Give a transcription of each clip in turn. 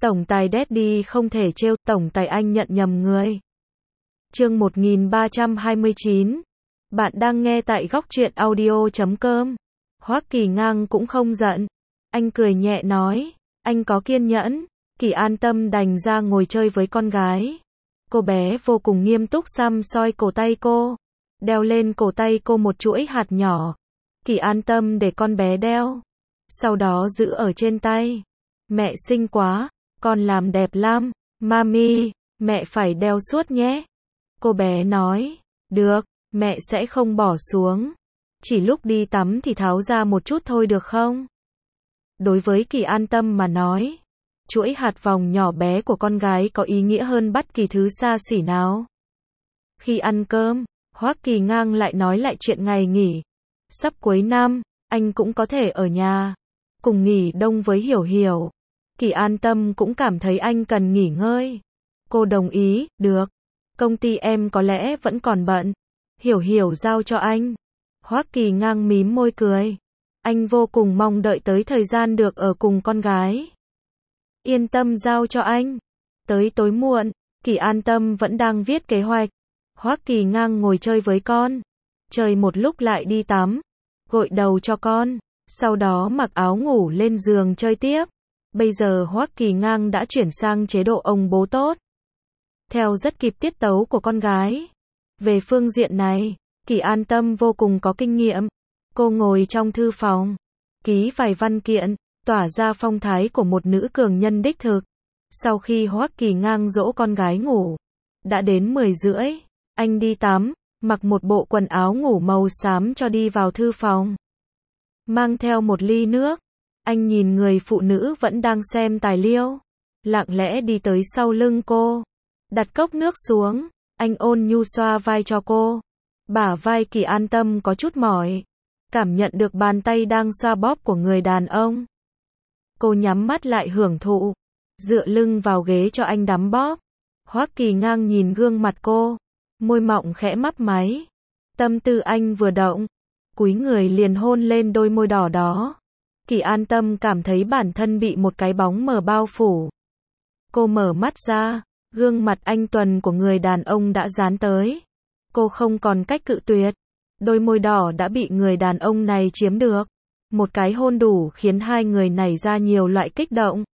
Tổng tài Daddy không thể trêu, tổng tài anh nhận nhầm người. Chương 1329. Bạn đang nghe tại góc truyện audio.com. Hoắc Kỳ Ngang cũng không giận. Anh cười nhẹ nói, anh có kiên nhẫn. Kỳ an tâm đành ra ngồi chơi với con gái. Cô bé vô cùng nghiêm túc xăm soi cổ tay cô. Đeo lên cổ tay cô một chuỗi hạt nhỏ. Kỳ an tâm để con bé đeo. Sau đó giữ ở trên tay. Mẹ xinh quá, con làm đẹp lắm. Mami, mẹ phải đeo suốt nhé. Cô bé nói, được, mẹ sẽ không bỏ xuống. Chỉ lúc đi tắm thì tháo ra một chút thôi được không? Đối với Kỳ an tâm mà nói, chuỗi hạt vòng nhỏ bé của con gái có ý nghĩa hơn bất kỳ thứ xa xỉ nào. Khi ăn cơm, Hoắc Kỳ Ngang lại nói lại chuyện ngày nghỉ. Sắp cuối năm, anh cũng có thể ở nhà, cùng nghỉ đông với Hiểu Hiểu. Kỳ an tâm cũng cảm thấy anh cần nghỉ ngơi. Cô đồng ý, được. Công ty em có lẽ vẫn còn bận. Hiểu Hiểu giao cho anh. Hoắc Kỳ Ngang mím môi cười. Anh vô cùng mong đợi tới thời gian được ở cùng con gái. Yên tâm giao cho anh. Tới tối muộn, Kỳ an tâm vẫn đang viết kế hoạch. Hoắc Kỳ Ngang ngồi chơi với con. Chơi một lúc lại đi tắm. Gội đầu cho con. Sau đó mặc áo ngủ lên giường chơi tiếp. Bây giờ Hoắc Kỳ Ngang đã chuyển sang chế độ ông bố tốt. Theo rất kịp tiết tấu của con gái. Về phương diện này, Kỳ an tâm vô cùng có kinh nghiệm. Cô ngồi trong thư phòng, ký vài văn kiện, tỏa ra phong thái của một nữ cường nhân đích thực. Sau khi Hoắc Kỳ Ngang dỗ con gái ngủ, đã đến 10:30, anh đi tắm, mặc một bộ quần áo ngủ màu xám cho đi vào thư phòng. Mang theo một ly nước, anh nhìn người phụ nữ vẫn đang xem tài liệu, lặng lẽ đi tới sau lưng cô, đặt cốc nước xuống, anh ôn nhu xoa vai cho cô. Bả vai Kỳ an tâm có chút mỏi, cảm nhận được bàn tay đang xoa bóp của người đàn ông. Cô nhắm mắt lại hưởng thụ, dựa lưng vào ghế cho anh đắm bóp. Hoắc Kỳ Ngang nhìn gương mặt cô, môi mọng khẽ mấp máy. Tâm tư anh vừa động, cúi người liền hôn lên đôi môi đỏ đó. Kỳ an tâm cảm thấy bản thân bị một cái bóng mờ bao phủ. Cô mở mắt ra, gương mặt anh tuấn của người đàn ông đã dán tới. Cô không còn cách cự tuyệt. Đôi môi đỏ đã bị người đàn ông này chiếm được. Một cái hôn đủ khiến hai người nảy ra nhiều loại kích động.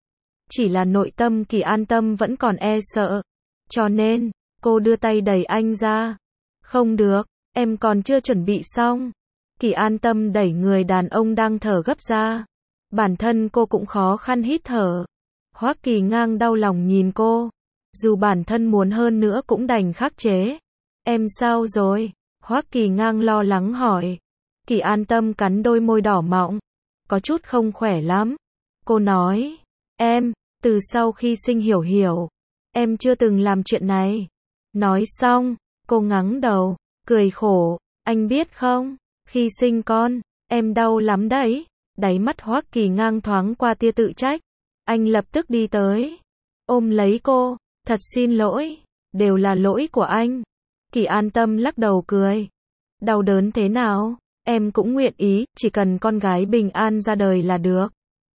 Chỉ là nội tâm Kỳ an tâm vẫn còn e sợ. Cho nên, cô đưa tay đẩy anh ra. Không được, em còn chưa chuẩn bị xong. Kỳ an tâm đẩy người đàn ông đang thở gấp ra. Bản thân cô cũng khó khăn hít thở. Hoắc Kỳ Ngang đau lòng nhìn cô. Dù bản thân muốn hơn nữa cũng đành khắc chế. Em sao rồi? Hoắc Kỳ Ngang lo lắng hỏi. Kỳ an tâm cắn đôi môi đỏ mọng. Có chút không khỏe lắm. Cô nói. Em, từ sau khi sinh Hiểu Hiểu, em chưa từng làm chuyện này. Nói xong, cô ngẩng đầu, cười khổ. Anh biết không, khi sinh con, em đau lắm đấy. Đáy mắt Hoắc Kỳ Ngang thoáng qua tia tự trách. Anh lập tức đi tới, ôm lấy cô. Thật xin lỗi, đều là lỗi của anh. Kỳ an tâm lắc đầu cười. Đau đớn thế nào, em cũng nguyện ý, chỉ cần con gái bình an ra đời là được.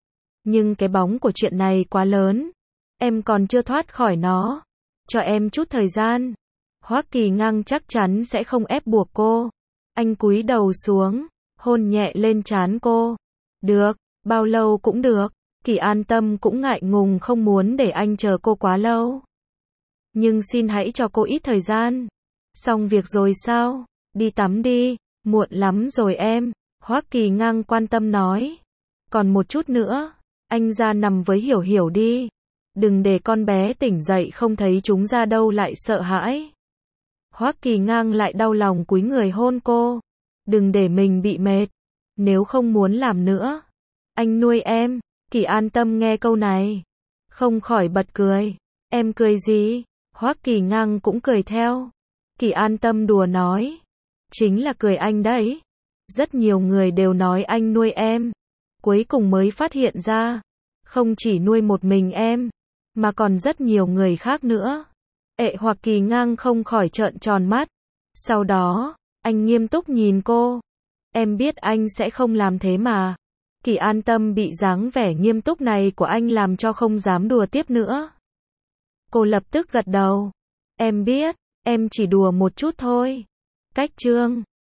Nhưng cái bóng của chuyện này quá lớn, em còn chưa thoát khỏi nó. Cho em chút thời gian. Hoắc Kỳ Ngang chắc chắn sẽ không ép buộc cô. Anh cúi đầu xuống, hôn nhẹ lên trán cô. Được, bao lâu cũng được. Kỳ an tâm cũng ngại ngùng không muốn để anh chờ cô quá lâu. Nhưng xin hãy cho cô ít thời gian. Xong việc rồi sao? Đi tắm đi, muộn lắm rồi em. Hoắc Kỳ Ngang quan tâm nói. Còn một chút nữa, anh ra nằm với Hiểu Hiểu đi. Đừng để con bé tỉnh dậy không thấy chúng ra đâu lại sợ hãi. Hoắc Kỳ Ngang lại đau lòng cúi người hôn cô. Đừng để mình bị mệt. Nếu không muốn làm nữa, anh nuôi em. Kỳ an tâm nghe câu này, không khỏi bật cười. Em cười gì? Hoắc Kỳ Ngang cũng cười theo. Kỳ an tâm đùa nói. Chính là cười anh đấy. Rất nhiều người đều nói anh nuôi em. Cuối cùng mới phát hiện ra, không chỉ nuôi một mình em, mà còn rất nhiều người khác nữa. Hoắc Kỳ Ngang không khỏi trợn tròn mắt. Sau đó, anh nghiêm túc nhìn cô. Em biết anh sẽ không làm thế mà. Kỳ an tâm bị dáng vẻ nghiêm túc này của anh làm cho không dám đùa tiếp nữa. Cô lập tức gật đầu. Em biết, em chỉ đùa một chút thôi. Cách Trương